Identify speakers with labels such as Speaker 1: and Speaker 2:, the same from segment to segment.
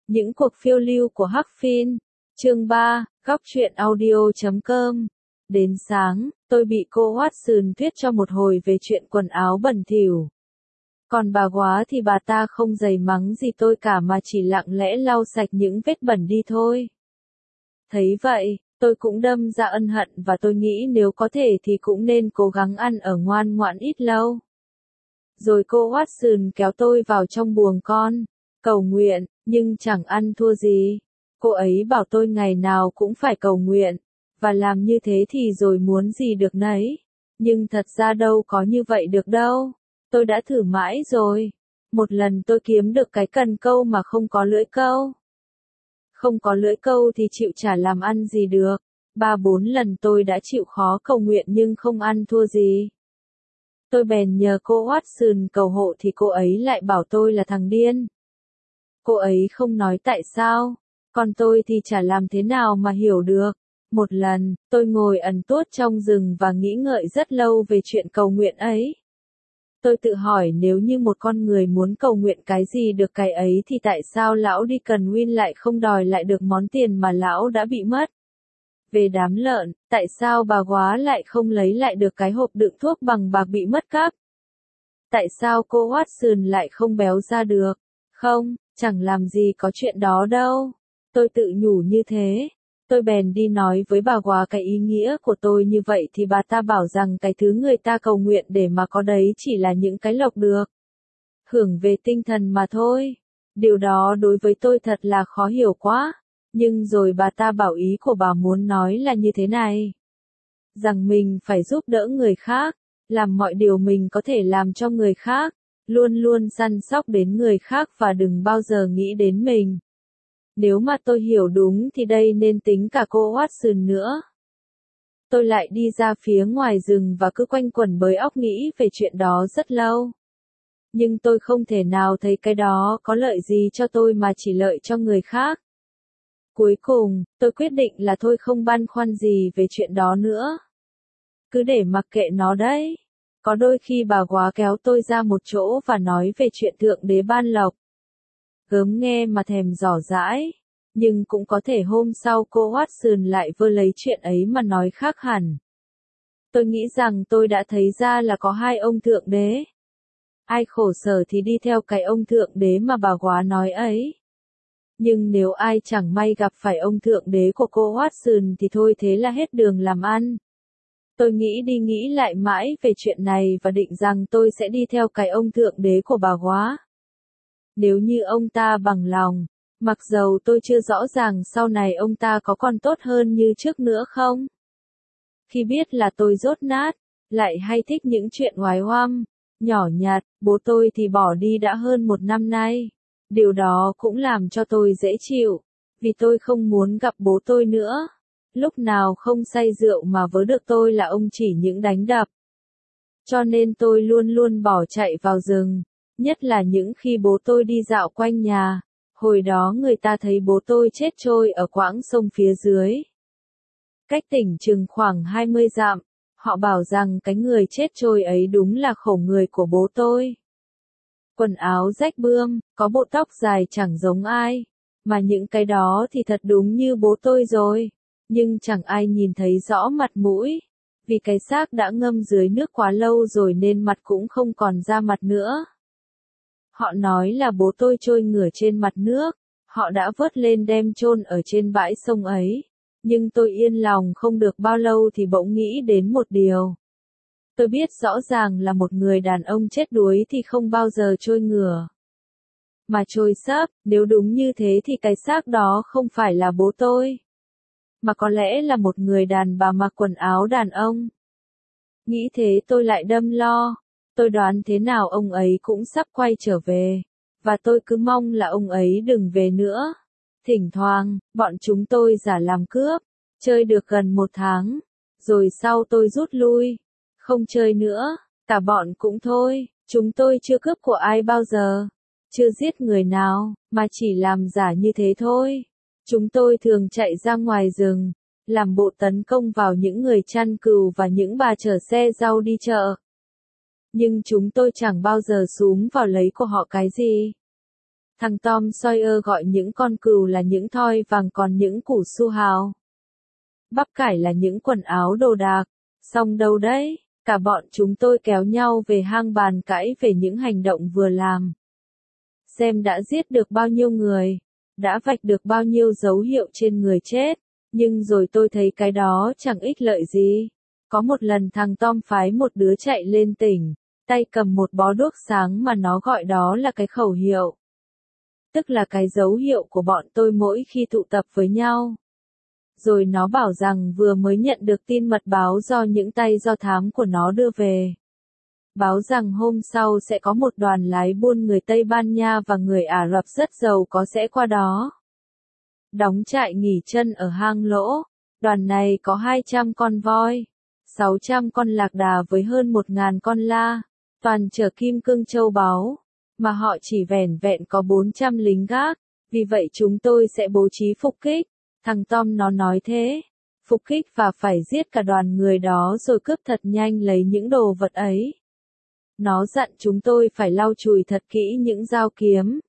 Speaker 1: Những cuộc phiêu lưu của Hắc Phin. Chương 3, Góc truyện audio.com. Đến sáng, tôi bị cô Watson thuyết cho một hồi về chuyện quần áo bẩn thỉu. Còn bà Quá thì bà ta không giày mắng gì tôi cả mà chỉ lặng lẽ lau sạch những vết bẩn đi thôi. Thấy vậy, tôi cũng đâm ra ân hận và tôi nghĩ nếu có thể thì cũng nên cố gắng ăn ở ngoan ngoãn ít lâu. Rồi cô Watson kéo tôi vào trong buồng con, cầu nguyện, nhưng chẳng ăn thua gì. Cô ấy bảo tôi ngày nào cũng phải cầu nguyện, và làm như thế thì rồi muốn gì được nấy. Nhưng thật ra đâu có như vậy được đâu. Tôi đã thử mãi rồi. Một lần tôi kiếm được cái cần câu mà không có lưỡi câu. Không có lưỡi câu thì chịu chả làm ăn gì được. 3-4 lần tôi đã chịu khó cầu nguyện nhưng không ăn thua gì. Tôi bèn nhờ cô Watson cầu hộ thì cô ấy lại bảo tôi là thằng điên. Cô ấy không nói tại sao, còn tôi thì chả làm thế nào mà hiểu được. Một lần, tôi ngồi ẩn tuốt trong rừng và nghĩ ngợi rất lâu về chuyện cầu nguyện ấy. Tôi tự hỏi nếu như một con người muốn cầu nguyện cái gì được cái ấy thì tại sao lão Deacon Win lại không đòi lại được món tiền mà lão đã bị mất? Về đám lợn, tại sao bà Quá lại không lấy lại được cái hộp đựng thuốc bằng bạc bị mất cắp? Tại sao cô Watson lại không béo ra được? Không, chẳng làm gì có chuyện đó đâu. Tôi tự nhủ như thế. Tôi bèn đi nói với bà Quá cái ý nghĩa của tôi như vậy thì bà ta bảo rằng cái thứ người ta cầu nguyện để mà có đấy chỉ là những cái lộc được hưởng về tinh thần mà thôi. Điều đó đối với tôi thật là khó hiểu quá. Nhưng rồi bà ta bảo ý của bà muốn nói là như thế này. Rằng mình phải giúp đỡ người khác, làm mọi điều mình có thể làm cho người khác, luôn luôn săn sóc đến người khác và đừng bao giờ nghĩ đến mình. Nếu mà tôi hiểu đúng thì đây nên tính cả cô Watson nữa. Tôi lại đi ra phía ngoài rừng và cứ quanh quẩn bới óc nghĩ về chuyện đó rất lâu. Nhưng tôi không thể nào thấy cái đó có lợi gì cho tôi mà chỉ lợi cho người khác. Cuối cùng, tôi quyết định là thôi không băn khoăn gì về chuyện đó nữa. Cứ để mặc kệ nó đấy. Có đôi khi bà Quá kéo tôi ra một chỗ và nói về chuyện Thượng Đế ban lộc. Gớm nghe mà thèm dò dãi. Nhưng cũng có thể hôm sau cô Watson lại vơ lấy chuyện ấy mà nói khác hẳn. Tôi nghĩ rằng tôi đã thấy ra là có hai ông Thượng Đế. Ai khổ sở thì đi theo cái ông Thượng Đế mà bà Quá nói ấy. Nhưng nếu ai chẳng may gặp phải ông Thượng Đế của cô Watson thì thôi thế là hết đường làm ăn. Tôi nghĩ đi nghĩ lại mãi về chuyện này và định rằng tôi sẽ đi theo cái ông Thượng Đế của bà Quá. Nếu như ông ta bằng lòng, mặc dầu tôi chưa rõ ràng sau này ông ta có còn tốt hơn như trước nữa không. Khi biết là tôi dốt nát, lại hay thích những chuyện oái oăm, nhỏ nhặt, bố tôi thì bỏ đi đã hơn 1 năm nay. Điều đó cũng làm cho tôi dễ chịu, vì tôi không muốn gặp bố tôi nữa. Lúc nào không say rượu mà vớ được tôi là ông chỉ những đánh đập. Cho nên tôi luôn luôn bỏ chạy vào rừng, nhất là những khi bố tôi đi dạo quanh nhà. Hồi đó người ta thấy bố tôi chết trôi ở quãng sông phía dưới. Cách tỉnh chừng khoảng 20 dặm, họ bảo rằng cái người chết trôi ấy đúng là khổ người của bố tôi. Quần áo rách bươm, có bộ tóc dài chẳng giống ai, mà những cái đó thì thật đúng như bố tôi rồi, nhưng chẳng ai nhìn thấy rõ mặt mũi, vì cái xác đã ngâm dưới nước quá lâu rồi nên mặt cũng không còn ra mặt nữa. Họ nói là bố tôi trôi ngửa trên mặt nước, họ đã vớt lên đem chôn ở trên bãi sông ấy, nhưng tôi yên lòng không được bao lâu thì bỗng nghĩ đến một điều. Tôi biết rõ ràng là một người đàn ông chết đuối thì không bao giờ trôi ngửa, mà trôi sấp. Nếu đúng như thế thì cái xác đó không phải là bố tôi, mà có lẽ là một người đàn bà mặc quần áo đàn ông. Nghĩ thế tôi lại đâm lo. Tôi đoán thế nào ông ấy cũng sắp quay trở về, và tôi cứ mong là ông ấy đừng về nữa. Thỉnh thoảng, bọn chúng tôi giả làm cướp, chơi được gần 1 tháng, rồi sau tôi rút lui. Không chơi nữa, cả bọn cũng thôi, chúng tôi chưa cướp của ai bao giờ, chưa giết người nào, mà chỉ làm giả như thế thôi. Chúng tôi thường chạy ra ngoài rừng, làm bộ tấn công vào những người chăn cừu và những bà chở xe rau đi chợ. Nhưng chúng tôi chẳng bao giờ xúm vào lấy của họ cái gì. Thằng Tom Sawyer gọi những con cừu là những thoi vàng, còn những củ su hào bắp cải là những quần áo đồ đạc. Xong đâu đấy, cả bọn chúng tôi kéo nhau về hang bàn cãi về những hành động vừa làm. Xem đã giết được bao nhiêu người, đã vạch được bao nhiêu dấu hiệu trên người chết, nhưng rồi tôi thấy cái đó chẳng ích lợi gì. Có một lần thằng Tom phái một đứa chạy lên tỉnh, tay cầm một bó đuốc sáng mà nó gọi đó là cái khẩu hiệu. Tức là cái dấu hiệu của bọn tôi mỗi khi tụ tập với nhau. Rồi nó bảo rằng vừa mới nhận được tin mật báo do những tay do thám của nó đưa về. Báo rằng hôm sau sẽ có một đoàn lái buôn người Tây Ban Nha và người Ả Rập rất giàu có sẽ qua đó. Đóng trại nghỉ chân ở hang lỗ. Đoàn này có 200 con voi, 600 con lạc đà với hơn 1.000 con la, toàn chở kim cương châu báu, mà họ chỉ vẻn vẹn có 400 lính gác, vì vậy chúng tôi sẽ bố trí phục kích. Thằng Tom nó nói thế, phục kích và phải giết cả đoàn người đó rồi cướp thật nhanh lấy những đồ vật ấy. Nó dặn chúng tôi phải lau chùi thật kỹ những dao kiếm,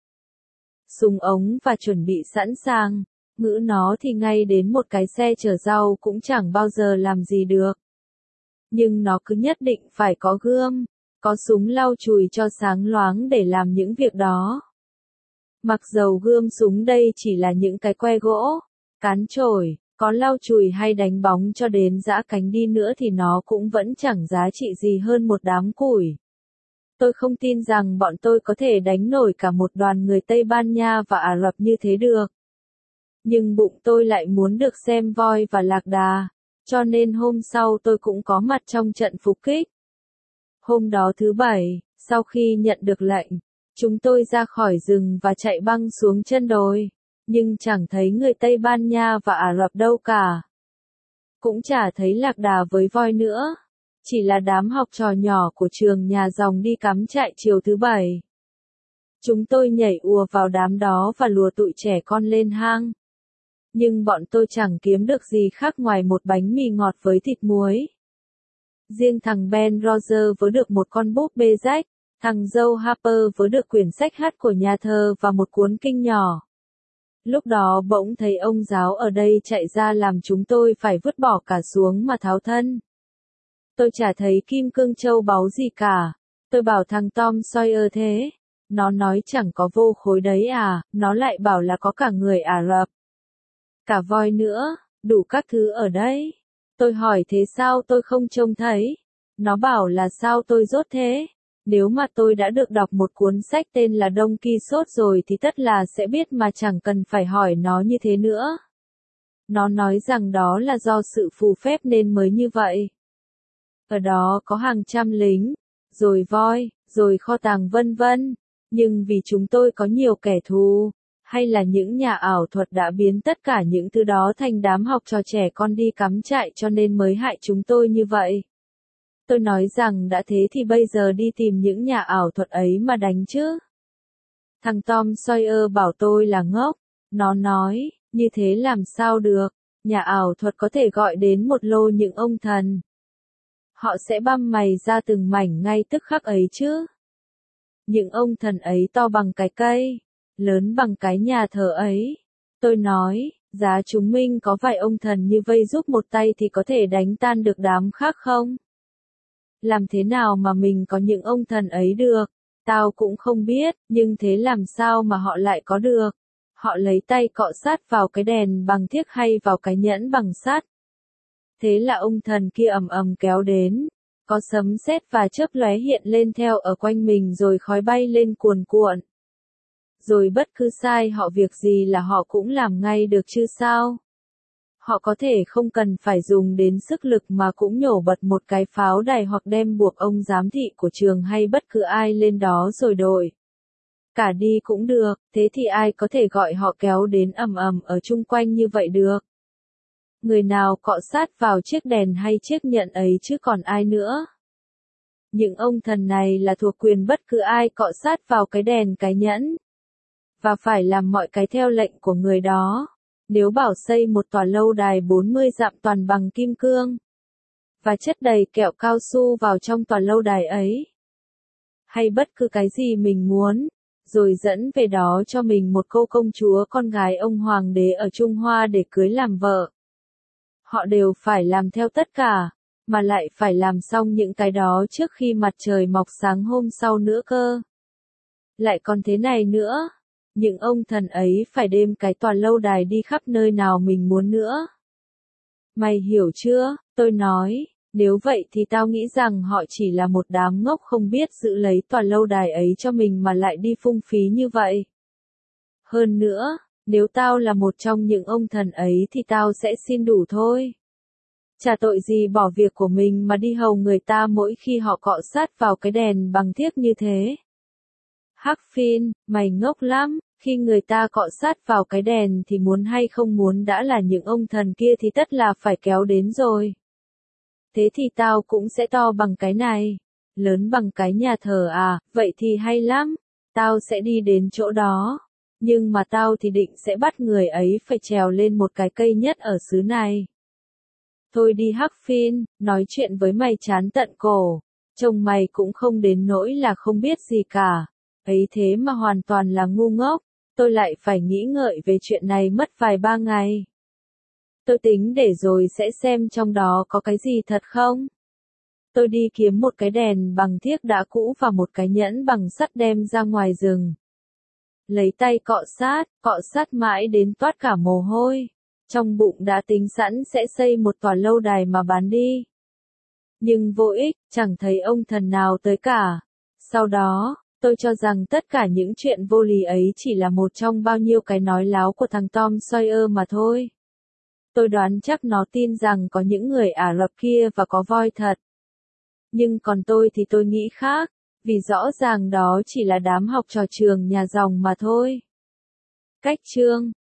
Speaker 1: súng ống và chuẩn bị sẵn sàng. Ngữ nó thì ngay đến một cái xe chở rau cũng chẳng bao giờ làm gì được. Nhưng nó cứ nhất định phải có gươm, có súng lau chùi cho sáng loáng để làm những việc đó. Mặc dầu gươm súng đây chỉ là những cái que gỗ, cán chổi, có lau chùi hay đánh bóng cho đến giã cánh đi nữa thì nó cũng vẫn chẳng giá trị gì hơn một đám củi. Tôi không tin rằng bọn tôi có thể đánh nổi cả một đoàn người Tây Ban Nha và Ả Rập như thế được. Nhưng bụng tôi lại muốn được xem voi và lạc đà, cho nên hôm sau tôi cũng có mặt trong trận phục kích. Hôm đó thứ Bảy, sau khi nhận được lệnh, chúng tôi ra khỏi rừng và chạy băng xuống chân đồi, nhưng chẳng thấy người Tây Ban Nha và Ả Rập đâu cả. Cũng chả thấy lạc đà với voi nữa, chỉ là đám học trò nhỏ của trường nhà dòng đi cắm trại chiều thứ Bảy. Chúng tôi nhảy ùa vào đám đó và lùa tụi trẻ con lên hang. Nhưng bọn tôi chẳng kiếm được gì khác ngoài một bánh mì ngọt với thịt muối. Riêng thằng Ben Roger vớ được một con búp bê rách, thằng Joe Harper vớ được quyển sách hát của nhà thơ và một cuốn kinh nhỏ. Lúc đó bỗng thấy ông giáo ở đây chạy ra làm chúng tôi phải vứt bỏ cả xuống mà tháo thân. Tôi chả thấy kim cương châu báu gì cả. Tôi bảo thằng Tom Sawyer thế. Nó nói chẳng có vô khối đấy à, nó lại bảo là có cả người Ả Rập. Cả voi nữa, đủ các thứ ở đây. Tôi hỏi thế sao tôi không trông thấy? Nó bảo là sao tôi dốt thế? Nếu mà tôi đã được đọc một cuốn sách tên là Don Quixote rồi thì tất là sẽ biết mà chẳng cần phải hỏi nó như thế nữa. Nó nói rằng đó là do sự phù phép nên mới như vậy. Ở đó có hàng trăm lính, rồi voi, rồi kho tàng vân vân. Nhưng vì chúng tôi có nhiều kẻ thù, hay là những nhà ảo thuật đã biến tất cả những thứ đó thành đám học trò trẻ con đi cắm trại cho nên mới hại chúng tôi như vậy. Tôi nói rằng đã thế thì bây giờ đi tìm những nhà ảo thuật ấy mà đánh chứ. Thằng Tom Sawyer bảo tôi là ngốc. Nó nói, như thế làm sao được, nhà ảo thuật có thể gọi đến một lô những ông thần. Họ sẽ băm mày ra từng mảnh ngay tức khắc ấy chứ. Những ông thần ấy to bằng cái cây, lớn bằng cái nhà thờ ấy. Tôi nói, giá chúng mình có vài ông thần như vây giúp một tay thì có thể đánh tan được đám khác không? Làm thế nào mà mình có những ông thần ấy được? Tao cũng không biết, nhưng thế làm sao mà họ lại có được? Họ lấy tay cọ sát vào cái đèn bằng thiếc hay vào cái nhẫn bằng sắt. Thế là ông thần kia ầm ầm kéo đến. Có sấm sét và chớp lóe hiện lên theo ở quanh mình rồi khói bay lên cuồn cuộn. Rồi bất cứ sai họ việc gì là họ cũng làm ngay được chứ sao? Họ có thể không cần phải dùng đến sức lực mà cũng nhổ bật một cái pháo đài hoặc đem buộc ông giám thị của trường hay bất cứ ai lên đó rồi đội. Cả đi cũng được, thế thì ai có thể gọi họ kéo đến ầm ầm ở chung quanh như vậy được? Người nào cọ sát vào chiếc đèn hay chiếc nhẫn ấy chứ còn ai nữa? Những ông thần này là thuộc quyền bất cứ ai cọ sát vào cái đèn cái nhẫn. Và phải làm mọi cái theo lệnh của người đó. Nếu bảo xây một tòa lâu đài 40 dặm toàn bằng kim cương, và chất đầy kẹo cao su vào trong tòa lâu đài ấy, hay bất cứ cái gì mình muốn, rồi dẫn về đó cho mình một cô công chúa con gái ông hoàng đế ở Trung Hoa để cưới làm vợ. Họ đều phải làm theo tất cả, mà lại phải làm xong những cái đó trước khi mặt trời mọc sáng hôm sau nữa cơ. Lại còn thế này nữa, những ông thần ấy phải đem cái tòa lâu đài đi khắp nơi nào mình muốn nữa. Mày hiểu chưa? Tôi nói, nếu vậy thì tao nghĩ rằng họ chỉ là một đám ngốc không biết giữ lấy tòa lâu đài ấy cho mình mà lại đi phung phí như vậy. Hơn nữa, nếu tao là một trong những ông thần ấy thì tao sẽ xin đủ thôi. Chả tội gì bỏ việc của mình mà đi hầu người ta mỗi khi họ cọ sát vào cái đèn bằng thiếc như thế. Hắc Phiên, mày ngốc lắm, khi người ta cọ sát vào cái đèn thì muốn hay không muốn đã là những ông thần kia thì tất là phải kéo đến rồi. Thế thì tao cũng sẽ to bằng cái này, lớn bằng cái nhà thờ à, vậy thì hay lắm, tao sẽ đi đến chỗ đó. Nhưng mà tao thì định sẽ bắt người ấy phải trèo lên một cái cây nhất ở xứ này. Thôi đi Hắc Phiên, nói chuyện với mày chán tận cổ, trông mày cũng không đến nỗi là không biết gì cả, ấy thế mà hoàn toàn là ngu ngốc, tôi lại phải nghĩ ngợi về chuyện này mất vài ba ngày. Tôi tính để rồi sẽ xem trong đó có cái gì thật không. Tôi đi kiếm một cái đèn bằng thiếc đã cũ và một cái nhẫn bằng sắt đem ra ngoài rừng. Lấy tay cọ sát mãi đến toát cả mồ hôi. Trong bụng đã tính sẵn sẽ xây một tòa lâu đài mà bán đi. Nhưng vô ích, chẳng thấy ông thần nào tới cả. Sau đó, tôi cho rằng tất cả những chuyện vô lý ấy chỉ là một trong bao nhiêu cái nói láo của thằng Tom Sawyer mà thôi. Tôi đoán chắc nó tin rằng có những người Ả Rập kia và có voi thật. Nhưng còn tôi thì tôi nghĩ khác, vì rõ ràng đó chỉ là đám học trò trường nhà dòng mà thôi. Cách chương